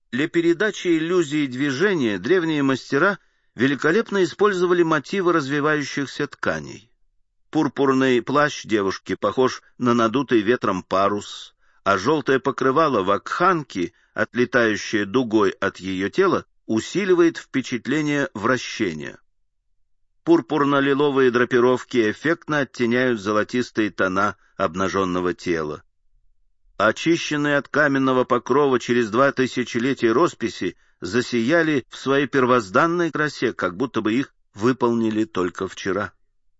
Для передачи иллюзии движения древние мастера великолепно использовали мотивы развивающихся тканей. Пурпурный плащ девушки похож на надутый ветром парус, а желтое покрывало вакханки, отлетающее дугой от ее тела, усиливает впечатление вращения. Пурпурно-лиловые драпировки эффектно оттеняют золотистые тона обнаженного тела. Очищенные от каменного покрова через 2 тысячелетия росписи засияли в своей первозданной красе, как будто бы их выполнили только вчера.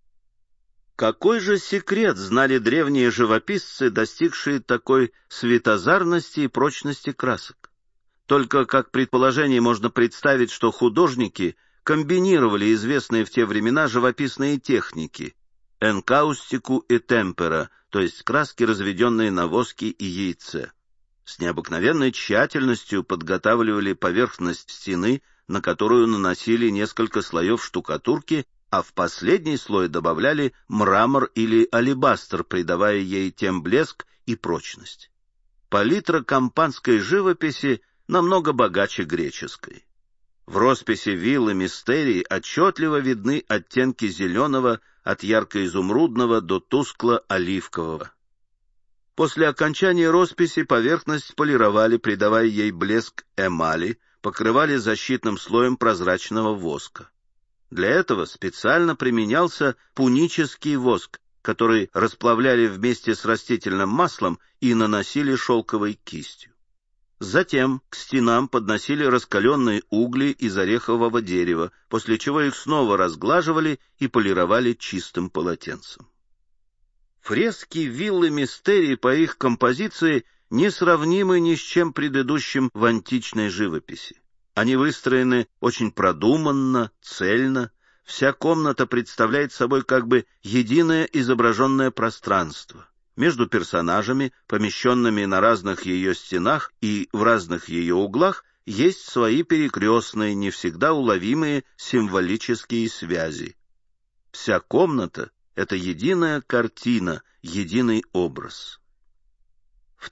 Какой же секрет знали древние живописцы, достигшие такой светозарности и прочности красок? Только как предположение можно представить, что художники комбинировали известные в те времена живописные техники — энкаустику и темпера, то есть краски, разведенные на воске и яйце. С необыкновенной тщательностью подготавливали поверхность стены, на которую наносили несколько слоев штукатурки, а в последний слой добавляли мрамор или алебастр, придавая ей тем блеск и прочность. Палитра кампанской живописи намного богаче греческой. В росписи виллы Мистерии отчетливо видны оттенки зеленого от ярко-изумрудного до тускло-оливкового. После окончания росписи поверхность полировали, придавая ей блеск эмали, покрывали защитным слоем прозрачного воска. Для этого специально применялся пунический воск, который расплавляли вместе с растительным маслом и наносили шелковой кистью. Затем к стенам подносили раскаленные угли из орехового дерева, после чего их снова разглаживали и полировали чистым полотенцем. Фрески виллы Мистерии по их композиции несравнимы ни с чем предыдущим в античной живописи. Они выстроены очень продуманно, цельно. Вся комната представляет собой как бы единое изображенное пространство. Между персонажами, помещенными на разных ее стенах и в разных ее углах, есть свои перекрестные, не всегда уловимые символические связи. Вся комната — это единая картина, единый образ. В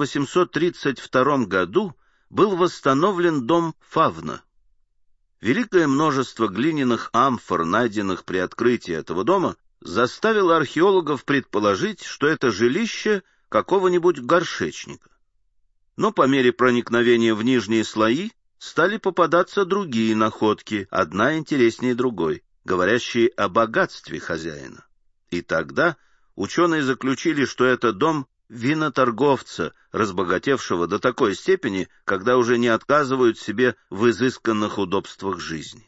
1832 году был восстановлен дом Фавна. Великое множество глиняных амфор, найденных при открытии этого дома, заставило археологов предположить, что это жилище какого-нибудь горшечника. Но по мере проникновения в нижние слои стали попадаться другие находки, одна интереснее другой, говорящие о богатстве хозяина. И тогда ученые заключили, что это дом виноторговца, разбогатевшего до такой степени, когда уже не отказывают себе в изысканных удобствах жизни.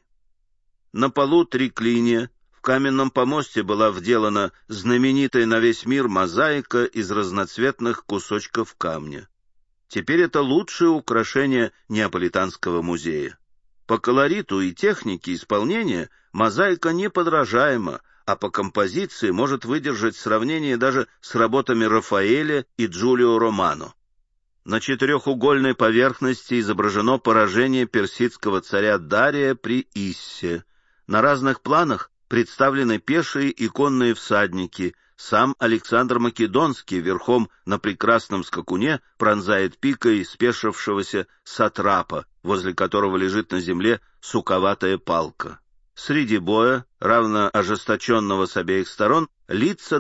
На полу триклиния, в каменном помосте была вделана знаменитая на весь мир мозаика из разноцветных кусочков камня. Теперь это лучшее украшение Неаполитанского музея. По колориту и технике исполнения мозаика неподражаема, а по композиции может выдержать сравнение даже с работами Рафаэля и Джулио Романо. На четырехугольной поверхности изображено поражение персидского царя Дария при Иссе. На разных планах представлены пешие и конные всадники. Сам Александр Македонский верхом на прекрасном скакуне пронзает пикой спешившегося сатрапа, возле которого лежит на земле суковатая палка. Среди боя, равно ожесточенного с обеих сторон, лица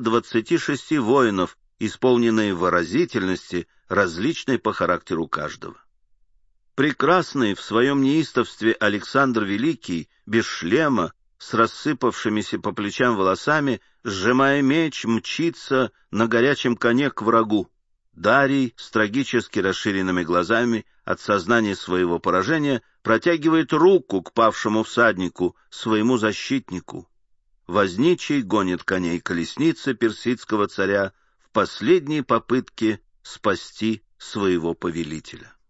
26 воинов, исполненные выразительности, различной по характеру каждого. Прекрасный в своем неистовстве Александр Великий, без шлема, с рассыпавшимися по плечам волосами, сжимая меч, мчится на горячем коне к врагу. Дарий с трагически расширенными глазами от сознания своего поражения протягивает руку к павшему всаднику, своему защитнику. Возничий гонит коней колесницы персидского царя в последней попытке спасти своего повелителя.